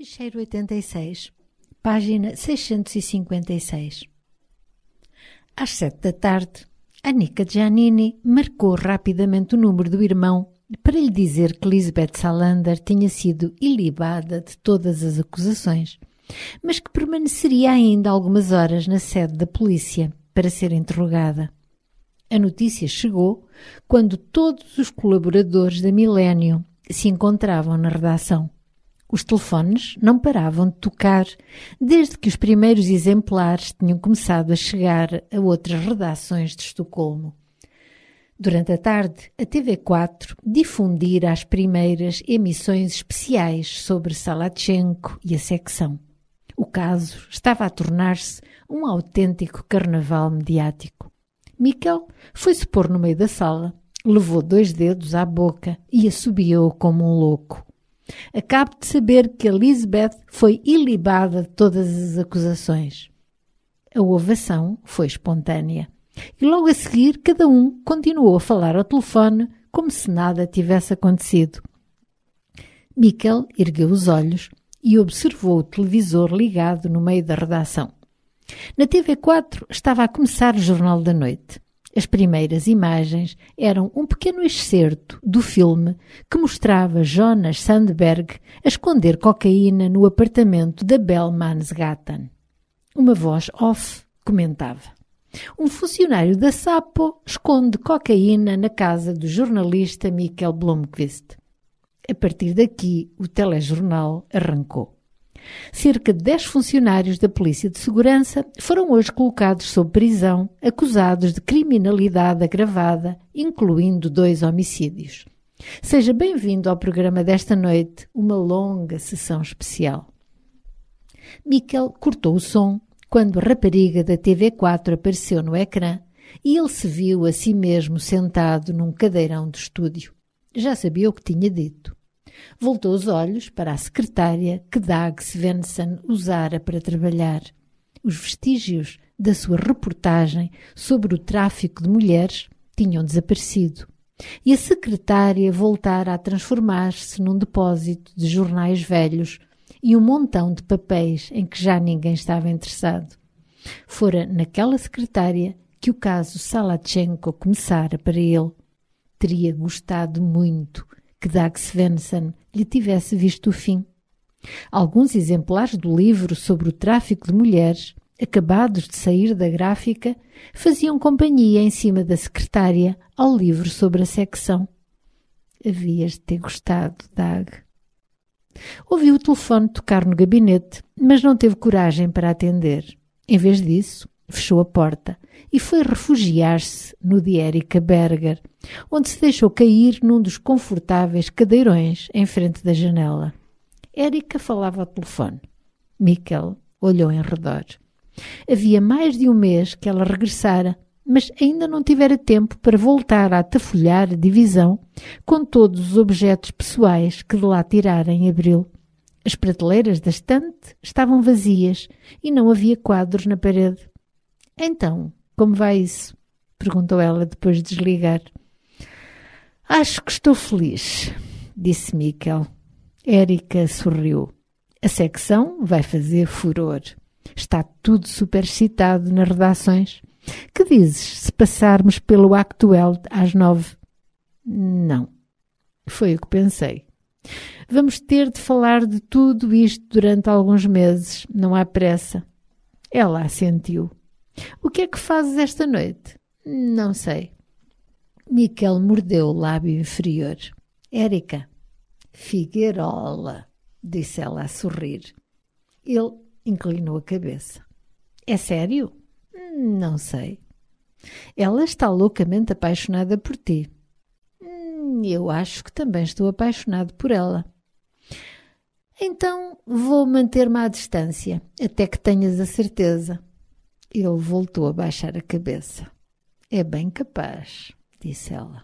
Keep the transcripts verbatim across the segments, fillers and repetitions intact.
Ficheiro oitenta e seis, página seiscentos e cinquenta e seis. Às sete da tarde, Annika Giannini marcou rapidamente o número do irmão para lhe dizer que Lisbeth Salander tinha sido ilibada de todas as acusações, mas que permaneceria ainda algumas horas na sede da polícia para ser interrogada. A notícia chegou quando todos os colaboradores da Millennium se encontravam na redação. Os telefones não paravam de tocar desde que os primeiros exemplares tinham começado a chegar a outras redações de Estocolmo. Durante a tarde, a T V quatro difundira as primeiras emissões especiais sobre Salatchenko e a secção. O caso estava a tornar-se um autêntico carnaval mediático. Mikkel foi-se pôr no meio da sala, levou dois dedos à boca e assobiou como um louco. Acabo de saber que a Lisbeth foi ilibada de todas as acusações. A ovação foi espontânea. E logo a seguir, cada um continuou a falar ao telefone como se nada tivesse acontecido. Mikkel ergueu os olhos e observou o televisor ligado no meio da redação. Na T V quatro estava a começar o Jornal da Noite. As primeiras imagens eram um pequeno excerto do filme que mostrava Jonas Sandberg a esconder cocaína no apartamento da Bellmansgatan. Uma voz off comentava: um funcionário da Sapo esconde cocaína na casa do jornalista Mikkel Blomqvist. A partir daqui, o telejornal arrancou. Cerca de dez funcionários da Polícia de Segurança foram hoje colocados sob prisão, acusados de criminalidade agravada, incluindo dois homicídios. Seja bem-vindo ao programa desta noite, uma longa sessão especial. Mikkel cortou o som quando a rapariga da T V quatro apareceu no ecrã e ele se viu a si mesmo sentado num cadeirão de estúdio. Já sabia o que tinha dito. Voltou os olhos para a secretária que Dag Svensson usara para trabalhar. Os vestígios da sua reportagem sobre o tráfico de mulheres tinham desaparecido e a secretária voltara a transformar-se num depósito de jornais velhos e um montão de papéis em que já ninguém estava interessado. Fora naquela secretária que o caso Salatchenko começara para ele. Teria gostado muito que Dag Svensson lhe tivesse visto o fim. Alguns exemplares do livro sobre o tráfico de mulheres, acabados de sair da gráfica, faziam companhia em cima da secretária ao livro sobre a secção. Havias de ter gostado, Dag. Ouviu o telefone tocar no gabinete, mas não teve coragem para atender. Em vez disso, fechou a porta e foi refugiar-se no de Erika Berger, onde se deixou cair num dos confortáveis cadeirões em frente da janela. Erika falava ao telefone. Mikkel olhou em redor. Havia mais de um mês que ela regressara, mas ainda não tivera tempo para voltar a atafolhar a divisão com todos os objetos pessoais que de lá tirara em abril. As prateleiras da estante estavam vazias e não havia quadros na parede. Então, como vai isso? Perguntou ela depois de desligar. Acho que estou feliz, disse Mikkel. Erika sorriu. A secção vai fazer furor. Está tudo superexcitado nas redações. Que dizes se passarmos pelo Actuelt às nove? Não. Foi o que pensei. Vamos ter de falar de tudo isto durante alguns meses. Não há pressa. Ela assentiu. O que é que fazes esta noite? Não sei. Mikkel mordeu o lábio inferior. Erika. Figueirola, disse ela a sorrir. Ele inclinou a cabeça. É sério? Não sei. Ela está loucamente apaixonada por ti. Eu acho que também estou apaixonado por ela. Então vou manter-me à distância, até que tenhas a certeza. Ele voltou a baixar a cabeça. É bem capaz, disse ela.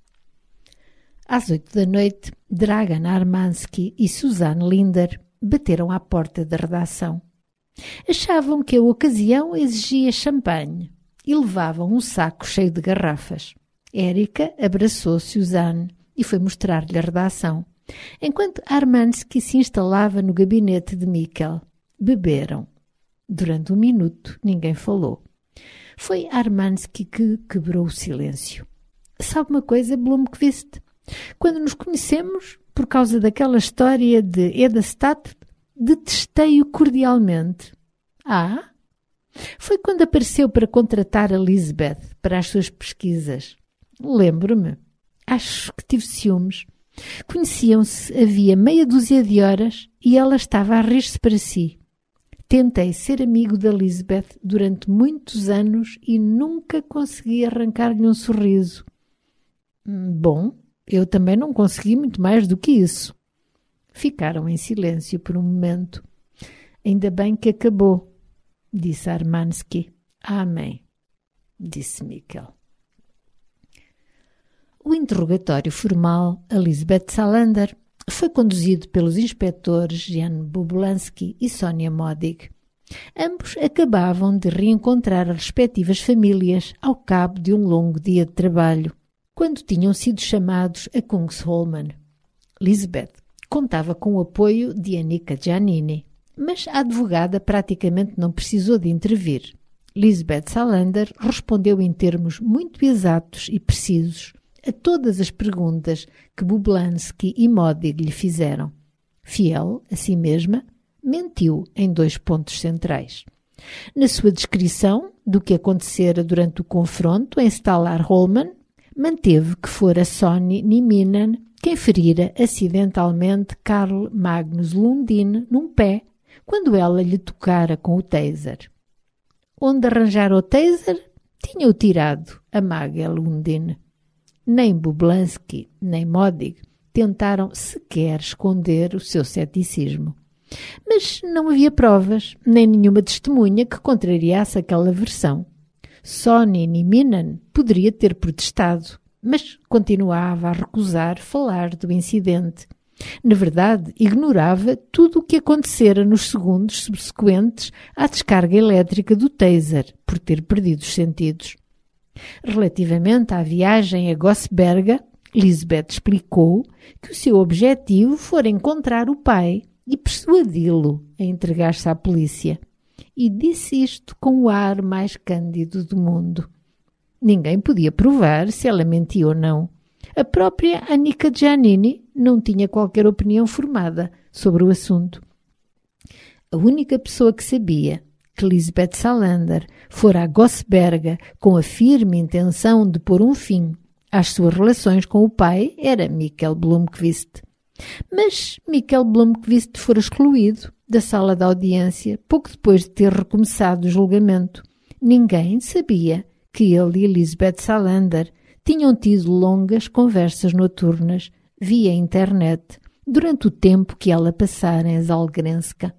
Às oito da noite, Dragan Armansky e Susanne Linder bateram à porta da redação. Achavam que a ocasião exigia champanhe e levavam um saco cheio de garrafas. Erika abraçou Susanne e foi mostrar-lhe a redação, Enquanto Armansky se instalava no gabinete de Mikkel, beberam. Durante um minuto, ninguém falou. Foi Armansky que quebrou o silêncio. Sabe uma coisa, Blomqvist? Quando nos conhecemos, por causa daquela história de Edastat, detestei-o cordialmente. Ah? Foi quando apareceu para contratar a Lisbeth para as suas pesquisas. Lembro-me. Acho que tive ciúmes. Conheciam-se havia meia dúzia de horas e ela estava a rir-se para si. Tentei ser amigo da Lisbeth durante muitos anos e nunca consegui arrancar-lhe um sorriso. Bom, eu também não consegui muito mais do que isso. Ficaram em silêncio por um momento. Ainda bem que acabou, disse Armansky. Amém, disse Mikkel. O interrogatório formal a Lisbeth Salander foi conduzido pelos inspectores Jan Bobulansky e Sonia Modig. Ambos acabavam de reencontrar as respectivas famílias ao cabo de um longo dia de trabalho, quando tinham sido chamados a Kungsholmen. Lisbeth contava com o apoio de Annika Giannini, mas a advogada praticamente não precisou de intervir. Lisbeth Salander respondeu em termos muito exatos e precisos a todas as perguntas que Bobulansky e Modig lhe fizeram. Fiel a si mesma, mentiu em dois pontos centrais. Na sua descrição do que acontecera durante o confronto em Stalar-Holmen, manteve que fora Sonny Nieminen quem ferira acidentalmente Carl Magnus Lundin num pé quando ela lhe tocara com o taser. Onde arranjar o taser? Tinha-o tirado a Maga Lundin. Nem Bobulansky, nem Modig tentaram sequer esconder o seu ceticismo. Mas não havia provas, nem nenhuma testemunha que contrariasse aquela versão. Sonny Nieminen poderia ter protestado, mas continuava a recusar falar do incidente. Na verdade, ignorava tudo o que acontecera nos segundos subsequentes à descarga elétrica do taser, por ter perdido os sentidos. Relativamente à viagem a Gossberga, Lisbeth explicou que o seu objetivo fora encontrar o pai e persuadi-lo a entregar-se à polícia. E disse isto com o ar mais cândido do mundo. Ninguém podia provar se ela mentia ou não. A própria Annika Giannini não tinha qualquer opinião formada sobre o assunto. A única pessoa que sabia que Lisbeth Salander fora a Gossberga com a firme intenção de pôr um fim às suas relações com o pai era Mikkel Blomqvist. Mas Mikkel Blomqvist fora excluído da sala de audiência pouco depois de ter recomeçado o julgamento. Ninguém sabia que ele e Lisbeth Salander tinham tido longas conversas noturnas via internet durante o tempo que ela passara em Zalgrenska.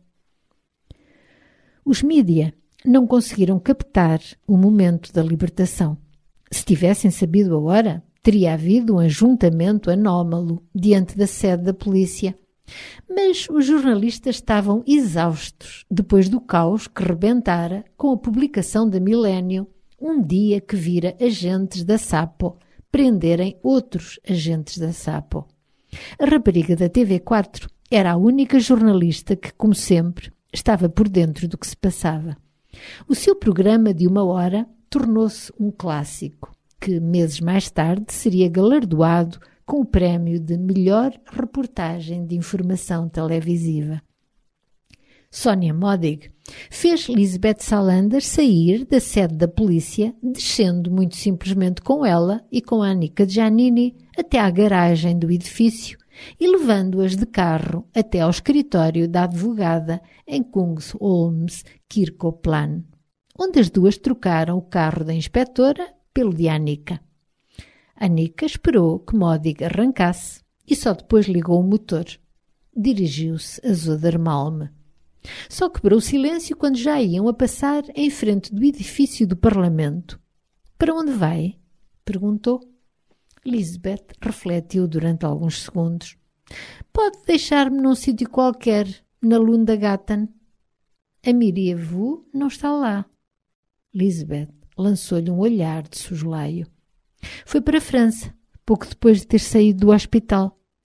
Os mídia não conseguiram captar o momento da libertação. Se tivessem sabido a hora, teria havido um ajuntamento anómalo diante da sede da polícia. Mas os jornalistas estavam exaustos depois do caos que rebentara com a publicação da Millennium, um dia que vira agentes da Sapo prenderem outros agentes da Sapo. A rapariga da T V quatro era a única jornalista que, como sempre, estava por dentro do que se passava. O seu programa de uma hora tornou-se um clássico, que meses mais tarde seria galardoado com o prémio de melhor reportagem de informação televisiva. Sonia Modig fez Lisbeth Salander sair da sede da polícia, descendo muito simplesmente com ela e com a Annika Giannini até à garagem do edifício e levando-as de carro até ao escritório da advogada em Kungsholms Kirkoplan, onde as duas trocaram o carro da inspetora pelo de Annika. Annika esperou que Modig arrancasse e só depois ligou o motor. Dirigiu-se a Södermalm. Só quebrou o silêncio quando já iam a passar em frente do edifício do Parlamento. Para onde vai? Perguntou. Lisbeth refletiu durante alguns segundos. Pode deixar-me num sítio qualquer, na Lundagatan. A Mirievu não está lá. Lisbeth lançou-lhe um olhar de soslaio. Foi para a França, pouco depois de ter saído do hospital.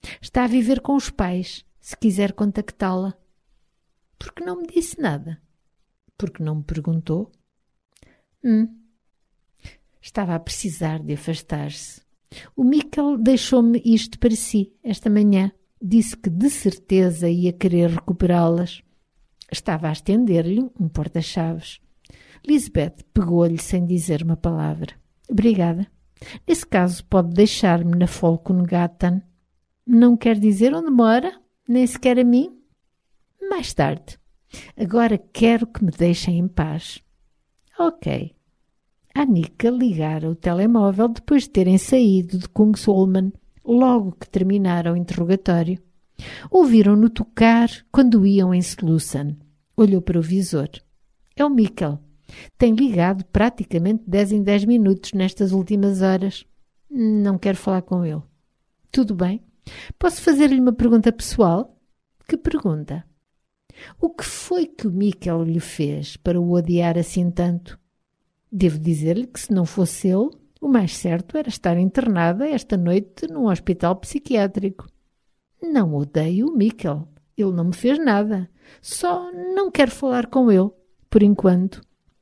Está a viver com os pais, se quiser contactá-la. Por que não me disse nada? Porque não me perguntou? Hum. Estava a precisar de afastar-se. O Mikkel deixou-me isto para si, esta manhã. Disse que de certeza ia querer recuperá-las. Estava a estender-lhe um porta-chaves. Lisbeth pegou-lhe sem dizer uma palavra. Obrigada. Nesse caso, pode deixar-me na Folkungatan. Não quer dizer onde mora, nem sequer a mim? Mais tarde. Agora quero que me deixem em paz. Ok. Annika ligara o telemóvel depois de terem saído de Kungsholmen, logo que terminaram o interrogatório. Ouviram-no tocar quando iam em Slussen. Olhou para o visor. É o Mikkel. Tem ligado praticamente dez em dez minutos nestas últimas horas. Não quero falar com ele. Tudo bem. Posso fazer-lhe uma pergunta pessoal? Que pergunta? O que foi que o Mikkel lhe fez para o odiar assim tanto? Devo dizer-lhe que se não fosse ele, o mais certo era estar internada esta noite num hospital psiquiátrico. Não odeio o Mikkel. Ele não me fez nada. Só não quero falar com ele, por enquanto.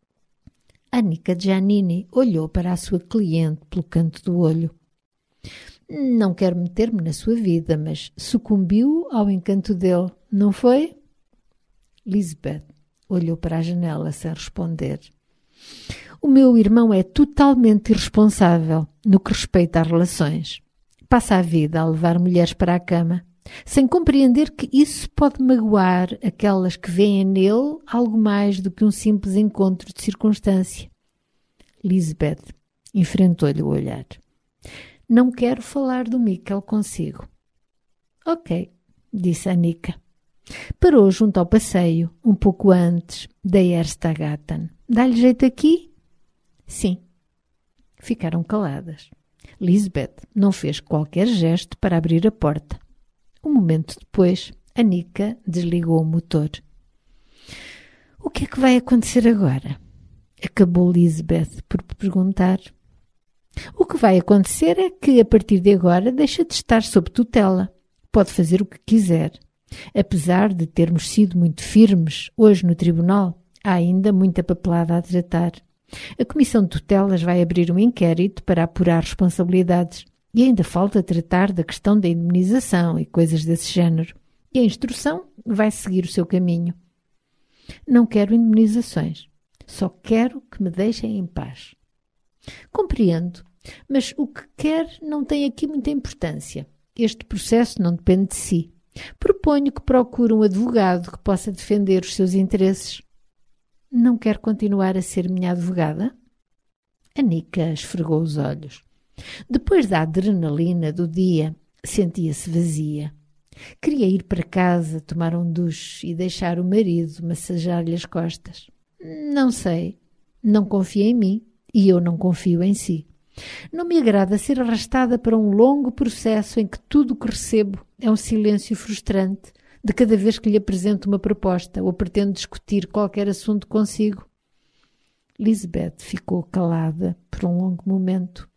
Annika Giannini olhou para a sua cliente pelo canto do olho. Não quero meter-me na sua vida, mas sucumbiu ao encanto dele, não foi? Lisbeth olhou para a janela sem responder. O meu irmão é totalmente irresponsável no que respeita às relações. Passa a vida a levar mulheres para a cama, sem compreender que isso pode magoar aquelas que veem nele algo mais do que um simples encontro de circunstância. Lisbeth enfrentou-lhe o olhar. Não quero falar do Mikkel consigo. Ok, disse Annika. Parou junto ao passeio, um pouco antes da Erstagatan. Dá-lhe jeito aqui? Sim. Ficaram caladas. Lisbeth não fez qualquer gesto para abrir a porta. Um momento depois, Annika desligou o motor. O que é que vai acontecer agora? Acabou Lisbeth por perguntar. O que vai acontecer é que, a partir de agora, deixa de estar sob tutela. Pode fazer o que quiser. Apesar de termos sido muito firmes hoje no tribunal, há ainda muita papelada a tratar. A Comissão de Tutelas vai abrir um inquérito para apurar responsabilidades e ainda falta tratar da questão da indemnização e coisas desse género. E a instrução vai seguir o seu caminho. Não quero indemnizações. Só quero que me deixem em paz. Compreendo, mas o que quer não tem aqui muita importância. Este processo não depende de si. Proponho que procure um advogado que possa defender os seus interesses. Não quer continuar a ser minha advogada? Annika esfregou os olhos. Depois da adrenalina do dia, sentia-se vazia. Queria ir para casa, tomar um duche e deixar o marido massajar-lhe as costas. Não sei. Não confia em mim e eu não confio em si. Não me agrada ser arrastada para um longo processo em que tudo o que recebo é um silêncio frustrante de cada vez que lhe apresento uma proposta ou pretendo discutir qualquer assunto consigo. Lisbeth ficou calada por um longo momento.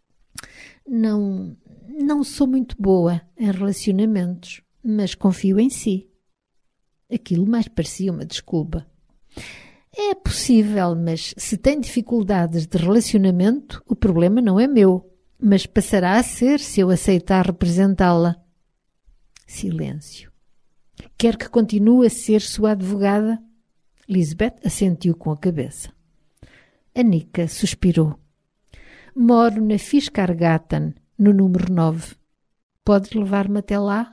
Não, não sou muito boa em relacionamentos, mas confio em si. Aquilo mais parecia uma desculpa. É possível, mas se tem dificuldades de relacionamento, o problema não é meu, mas passará a ser se eu aceitar representá-la. Silêncio. Quer que continue a ser sua advogada? Lisbeth assentiu com a cabeça. Annika suspirou. Moro na Fiskargatan, no número nove. Pode levar-me até lá?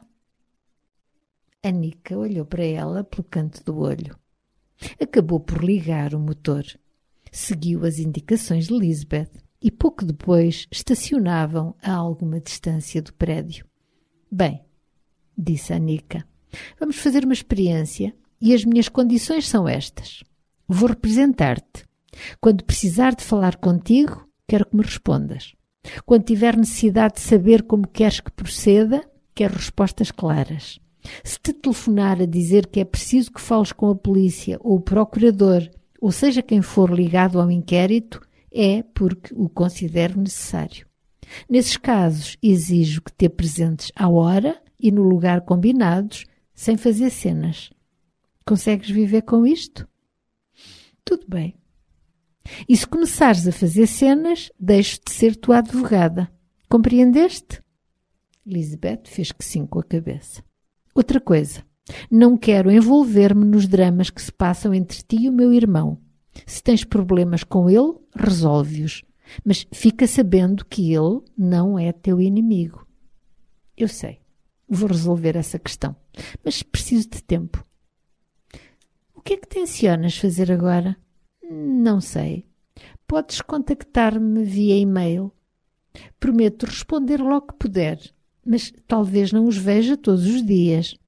Annika olhou para ela pelo canto do olho. Acabou por ligar o motor. Seguiu as indicações de Lisbeth e pouco depois estacionavam a alguma distância do prédio. Bem, disse Annika, vamos fazer uma experiência e as minhas condições são estas. Vou representar-te. Quando precisar de falar contigo, quero que me respondas. Quando tiver necessidade de saber como queres que proceda, quero respostas claras. Se te telefonar a dizer que é preciso que fales com a polícia ou o procurador, ou seja quem for ligado ao inquérito, é porque o considero necessário. Nesses casos, exijo que te apresentes à hora e no lugar combinados, sem fazer cenas. Consegues viver com isto? Tudo bem. E se começares a fazer cenas, deixo de ser tua advogada. Compreendeste? Lisbeth fez que sim com a cabeça. Outra coisa. Não quero envolver-me nos dramas que se passam entre ti e o meu irmão. Se tens problemas com ele, resolve-os. Mas fica sabendo que ele não é teu inimigo. Eu sei. Vou resolver essa questão. Mas preciso de tempo. O que é que tencionas fazer agora? Não sei. Podes contactar-me via e-mail. Prometo responder logo que puder, mas talvez não os veja todos os dias.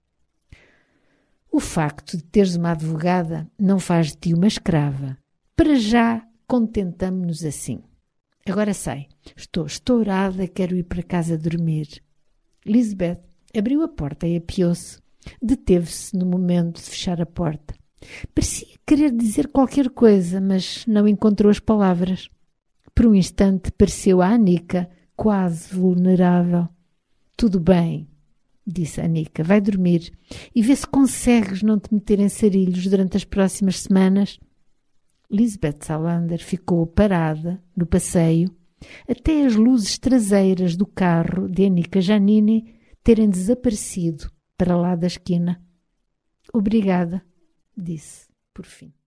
O facto de teres uma advogada não faz de ti uma escrava. Para já, contentamo-nos assim. Agora sai. Estou estourada, quero ir para casa dormir. Lisbeth abriu a porta e apiou-se. Deteve-se no momento de fechar a porta. Parecia querer dizer qualquer coisa, mas não encontrou as palavras. Por um instante pareceu a Anica quase vulnerável. Tudo bem, disse a Anica, vai dormir e vê se consegues não te meter em sarilhos durante as próximas semanas. Lisbeth Salander ficou parada no passeio até as luzes traseiras do carro de Anica Giannini terem desaparecido para lá da esquina. Obrigada, disse por fim.